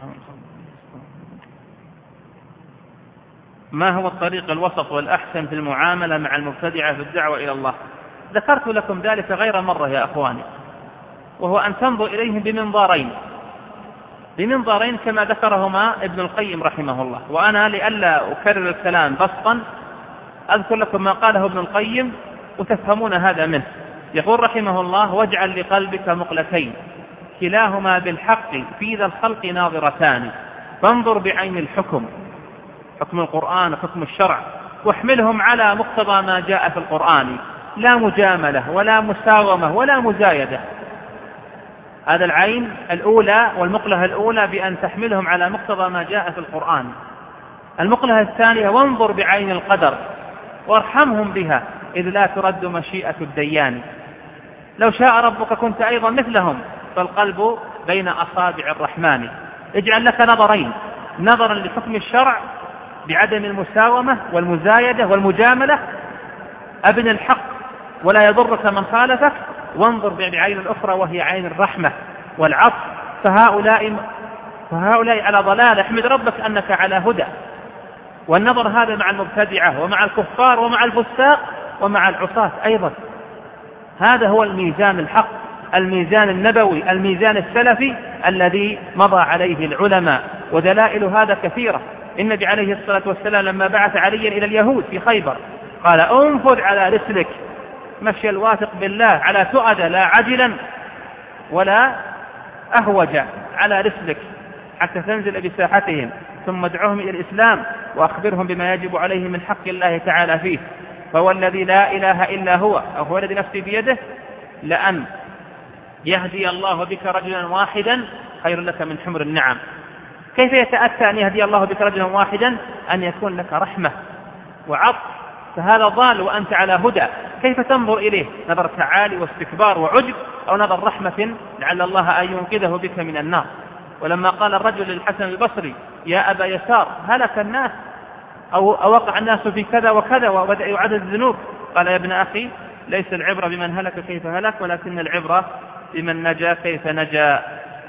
ما هو الطريق الوسط والأحسن في المعاملة مع المبتدعة في الدعوة إلى الله؟ ذكرت لكم ذلك غير مرة يا أخواني، وهو أن تنظر إليهم بمنظارين بمنظارين كما ذكرهما ابن القيم رحمه الله. وأنا لئلا أكرر الكلام بسطا أذكر لكم ما قاله ابن القيم وتفهمون هذا منه. يقول رحمه الله: واجعل لقلبك مقلتين كلاهما بالحق في ذا الخلق ناظرتان، فانظر بعين الحكم، حكم القرآن وحكم الشرع، واحملهم على مقتضى ما جاء في القرآن، لا مجاملة ولا مساومة ولا مزايدة. هذا العين الأولى والمقلة الأولى بأن تحملهم على مقتضى ما جاء في القرآن. المقلة الثانية: وانظر بعين القدر وارحمهم بها، إذ لا ترد مشيئة الديان. لو شاء ربك كنت أيضا مثلهم، فالقلب بين أصابع الرحمن. اجعل لك نظرين: نظرا لحكم الشرع بعدم المساومة والمزايدة والمجاملة، أبن الحق ولا يضرك من خالفك، وانظر بعين الأخرى وهي عين الرحمة والعطف، فهؤلاء, فهؤلاء على ضلال، احمد ربك أنك على هدى. والنظر هذا مع المبتدعة ومع الكفار ومع الفساق ومع العصاة أيضا. هذا هو الميزان الحق، الميزان النبوي، الميزان السلفي الذي مضى عليه العلماء، ودلائل هذا كثيرة. النبي عليه الصلاة والسلام لما بعث عليا إلى اليهود في خيبر قال: انفذ على رسلك مشي الواثق بالله، على تؤد لا عجلا ولا أهوج، على رسلك حتى تنزل بساحتهم، ثم ادعوهم إلى الإسلام وأخبرهم بما يجب عليه من حق الله تعالى فيه. فهو الذي لا إله إلا هو، أو هو الذي نفسي بيده، لأن يهدي الله بك رجلا واحدا خير لك من حمر النعم. كيف يتأتى أن يهدي الله بك رجلا واحدا؟ أن يكون لك رحمة وعطف، فهذا ضال وأنت على هدى. كيف تنظر إليه؟ نظر تعالي واستكبار وعجب، أو نظر رحمة لعل الله أن ينقذه بك من النار؟ ولما قال الرجل للحسن البصري: يا أبا يسار، هلك الناس أو أوقع الناس في كذا وكذا، وبدأ يعدد الذنوب، قال: يا ابن أخي، ليس العبرة بمن هلك كيف هلك، ولكن العبرة بمن نجا كيف نجا.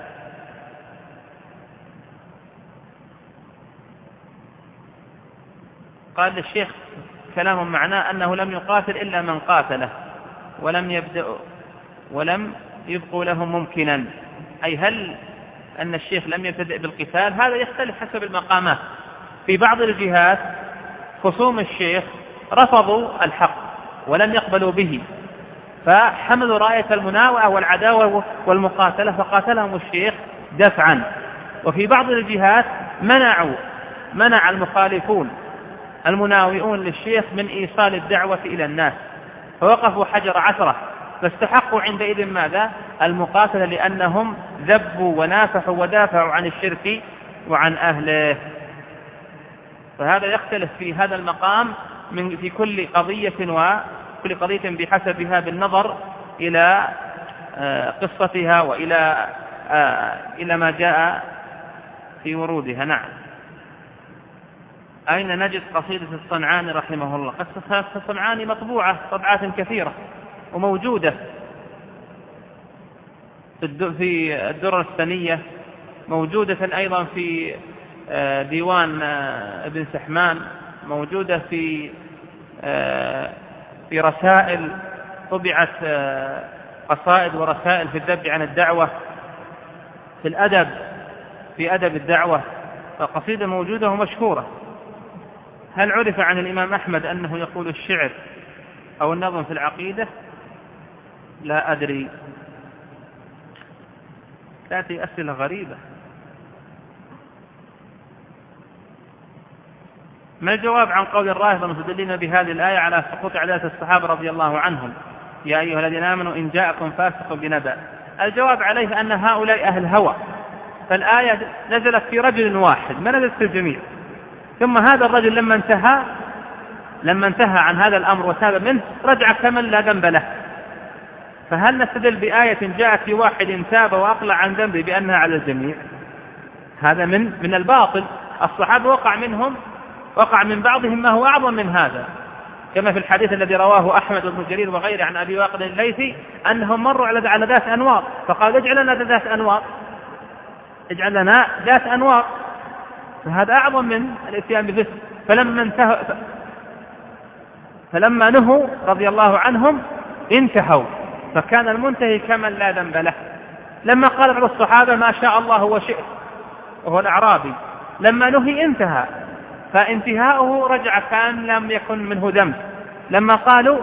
قال للشيخ كلام معناه أنه لم يقاتل إلا من قاتله، ولم يبدأ ولم يبقوا لهم ممكنا. أي هل أن الشيخ لم يبتدئ بالقتال؟ هذا يختلف حسب المقامات. في بعض الجهات خصوم الشيخ رفضوا الحق ولم يقبلوا به، فحملوا راية المناوئة والعداوة والمقاتلة، فقاتلهم الشيخ دفعا. وفي بعض الجهات منعوا منع المخالفون المناوئون للشيخ من إيصال الدعوة إلى الناس، فوقفوا حجر عثرة، فاستحقوا عندئذ ماذا؟ المقاتلة، لأنهم ذبوا ونافحوا ودافعوا عن الشرك وعن أهله. فهذا يختلف في هذا المقام من في كل قضية وكل قضية بحسبها بالنظر إلى قصتها وإلى إلى ما جاء في ورودها. نعم. أين نجد قصيدة الصنعاني رحمه الله؟ قصة الصنعاني مطبوعة طبعات كثيرة وموجودة في الدرر الثانية، موجودة أيضا في ديوان ابن سحمان، موجودة في في رسائل طبعت قصائد ورسائل في الذب عن الدعوة، في الأدب في أدب الدعوة، فقصيدة موجودة ومشهورة. هل عرف عن الإمام أحمد أنه يقول الشعر أو النظم في العقيدة؟ لا أدري، تأتي أسئلة غريبة. ما الجواب عن قول الرافضة المستدلين بهذه الآية على سقوط عدالة الصحابة رضي الله عنهم؟ يا أيها الذين آمنوا إن جاءكم فاسق بنبأ. الجواب عليه أن هؤلاء أهل هوى، فالآية نزلت في رجل واحد ما نزلت في الجميع، ثم هذا الرجل لما انتهى لما انتهى عن هذا الأمر وتاب منه رجع كمن لا ذنب له. فهل نستدل بآية جاءت في واحد تاب وأقلع عن ذنبه بأنها على الجميع؟ هذا من من الباطل. الصحابة وقع منهم وقع من بعضهم ما هو أعظم من هذا، كما في الحديث الذي رواه أحمد بن جرير وغيره عن أبي واقد الليثي أنهم مروا على ذات أنواط، فقال اجعل لنا ذات أنواط اجعل لنا ذات أنواط، فهذا أعظم من الاتيان بفسق. فلما انتهى فلما نهوا رضي الله عنهم انتهوا، فكان المنتهي كمن لا ذنب له. لما قال بعض الصحابة ما شاء الله وشئت وهو الأعرابي، لما نهي انتهى، فانتهاؤه رجع كان لم يكن منه ذنب. لما قالوا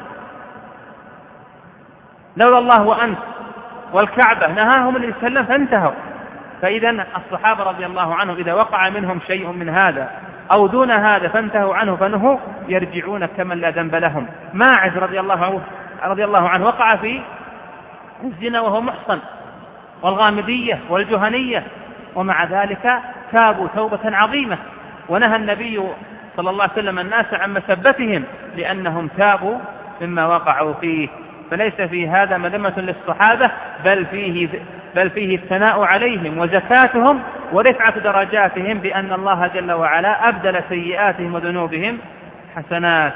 لولا الله وأنت والكعبة نهاهم النبي صلى الله عليه وسلم فانتهوا. فإذا الصحابة رضي الله عنهم إذا وقع منهم شيء من هذا أو دون هذا فانتهوا عنه فنهوا يرجعون كمن لا ذنب لهم. ماعز رضي الله عنه رضي الله عنه وقع في الزنا وهو محصن، والغامدية والجهنية، ومع ذلك تابوا توبة عظيمة، ونهى النبي صلى الله عليه وسلم الناس عن مسبتهم لأنهم تابوا مما وقعوا فيه. فليس في هذا مذمة للصحابة، بل فيه بل فيه الثناء عليهم وزكاتهم ورفعة درجاتهم بأن الله جل وعلا أبدل سيئاتهم وذنوبهم حسنات.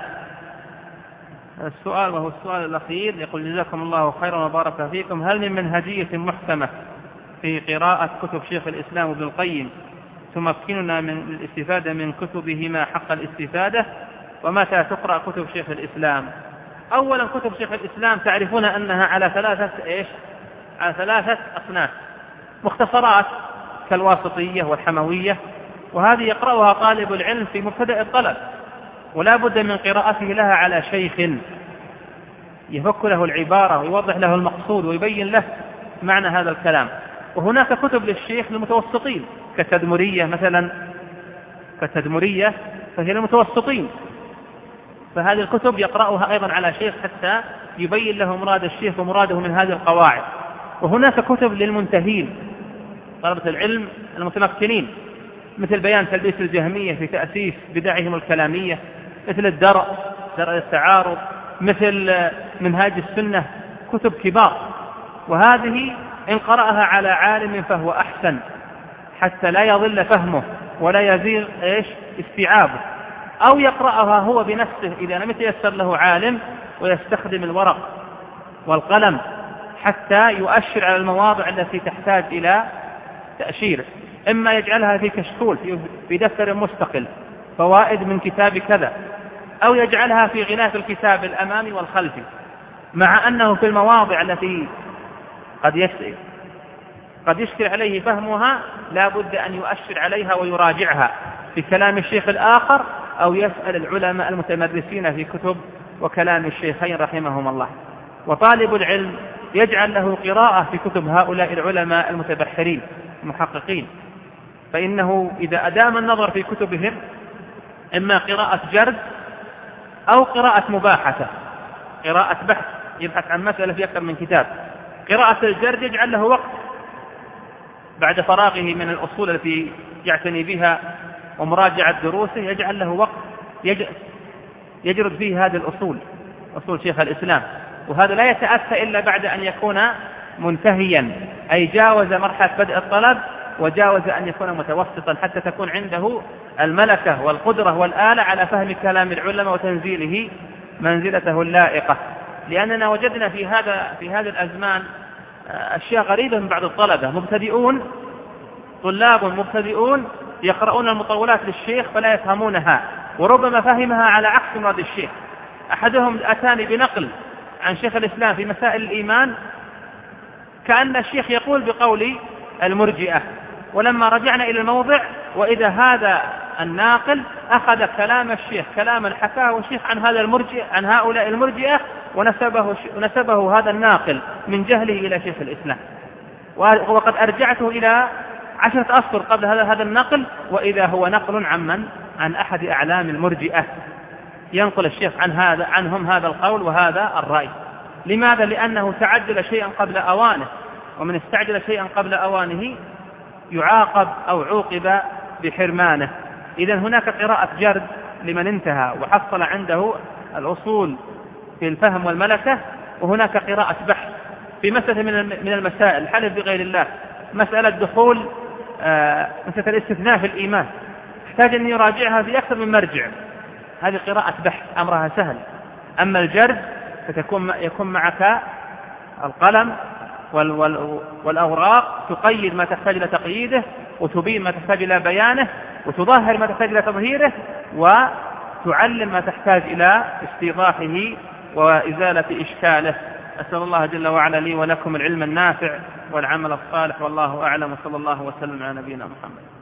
السؤال وهو السؤال الأخير يقول جزاكم الله خيرا وبارك فيكم، هل من منهجية محكمة في قراءة كتب شيخ الإسلام ابن القيم تمكننا من الاستفادة من كتبهما حق الاستفادة؟ ومتى تقرأ كتب شيخ الإسلام؟ أولا كتب شيخ الإسلام تعرفون أنها على ثلاثة إيش؟ على ثلاثة أصناف: مختصرات كالواسطية والحموية، وهذه يقرأها طالب العلم في مبتدأ الطلب، ولا بد من قراءته لها على شيخ يفك له العبارة ويوضح له المقصود ويبين له معنى هذا الكلام. وهناك كتب للشيخ للمتوسطين كالتدمرية مثلا، كالتدمرية فهي للمتوسطين، فهذه الكتب يقرأها أيضا على شيخ حتى يبين له مراد الشيخ ومراده من هذه القواعد. وهناك كتب للمنتهين طلبة العلم المتمكنين، مثل بيان تلبيس الجهمية في تأسيس بدعهم الكلامية، مثل الدرء درء التعارض، مثل منهاج السنة، كتب كبار. وهذه إن قرأها على عالم فهو أحسن حتى لا يضل فهمه ولا يزيغ إيش استيعابه، أو يقرأها هو بنفسه إذا لم يتيسر له عالم ويستخدم الورق والقلم حتى يؤشر على المواضع التي تحتاج إلى تأشير، إما يجعلها في كشكول في دفتر مستقل فوائد من كتاب كذا، أو يجعلها في غلاف الكتاب الأمامي والخلفي، مع أنه في المواضع التي قد يسأل قد يشكل عليه فهمها لا بد أن يؤشر عليها ويراجعها في كلام الشيخ الآخر، أو يسأل العلماء المتمرسين في كتب وكلام الشيخين رحمهم الله. وطالب العلم يجعل له قراءة في كتب هؤلاء العلماء المتبحرين المحققين، فإنه إذا أدام النظر في كتبهم إما قراءة جرد أو قراءة مباحثة، قراءة بحث يبحث عن مسألة في أكثر من كتاب. قراءة الجرد يجعل له وقت بعد فراغه من الأصول التي يعتني بها ومراجعة دروسه، يجعل له وقت يجرد فيه هذه الأصول، أصول شيخ الإسلام، وهذا لا يتأتى إلا بعد أن يكون منتهيا، أي جاوز مرحلة بدء الطلب وجاوز أن يكون متوسطا، حتى تكون عنده الملكة والقدرة والآلة على فهم كلام العلماء وتنزيله منزلته اللائقة. لأننا وجدنا في هذا في هذه الأزمان أشياء غريبة من بعض الطلبة، مبتدئون طلاب مبتدئون يقرؤون المطولات للشيخ فلا يفهمونها، وربما فهمها على عكس مراد الشيخ. أحدهم أتاني بنقل عن شيخ الإسلام في مسائل الإيمان كأن الشيخ يقول بقول المرجئة، ولما رجعنا إلى الموضع وإذا هذا الناقل أخذ كلام الشيخ كلاما حكاه الشيخ عن هذا المرجئ عن هؤلاء المرجئة ونسبه, ونسبه هذا الناقل من جهله إلى شيخ الإسلام، وقد أرجعته إلى عشرة أسطر قبل هذا هذا النقل، وإذا هو نقل عن من؟ عن أحد أعلام المرجئة، ينقل الشيخ عن هذا عنهم هذا القول وهذا الرأي. لماذا؟ لأنه تعجل شيئا قبل أوانه، ومن استعجل شيئا قبل أوانه يعاقب أو عوقب بحرمانه. إذن هناك قراءة جرد لمن انتهى وحصل عنده الأصول في الفهم والملكة، وهناك قراءة بحث في مسألة من المسائل، حلف بغير الله، مسألة دخول آه مسألة الاستثناء في الإيمان، يحتاج أن يراجعها في أكثر من مرجع، هذه قراءة بحث أمرها سهل. أما الجرد فتكون يكون معك القلم والأوراق تقيد ما تحتاج إلى تقييده، وتبين ما تحتاج إلى بيانه، وتظاهر ما تحتاج إلى تظهيره، وتعلم ما تحتاج إلى استيضاحه وإزالة إشكاله. أسأل الله جل وعلا لي ولكم العلم النافع والعمل الصالح، والله أعلم، وصلى الله وسلم على نبينا محمد.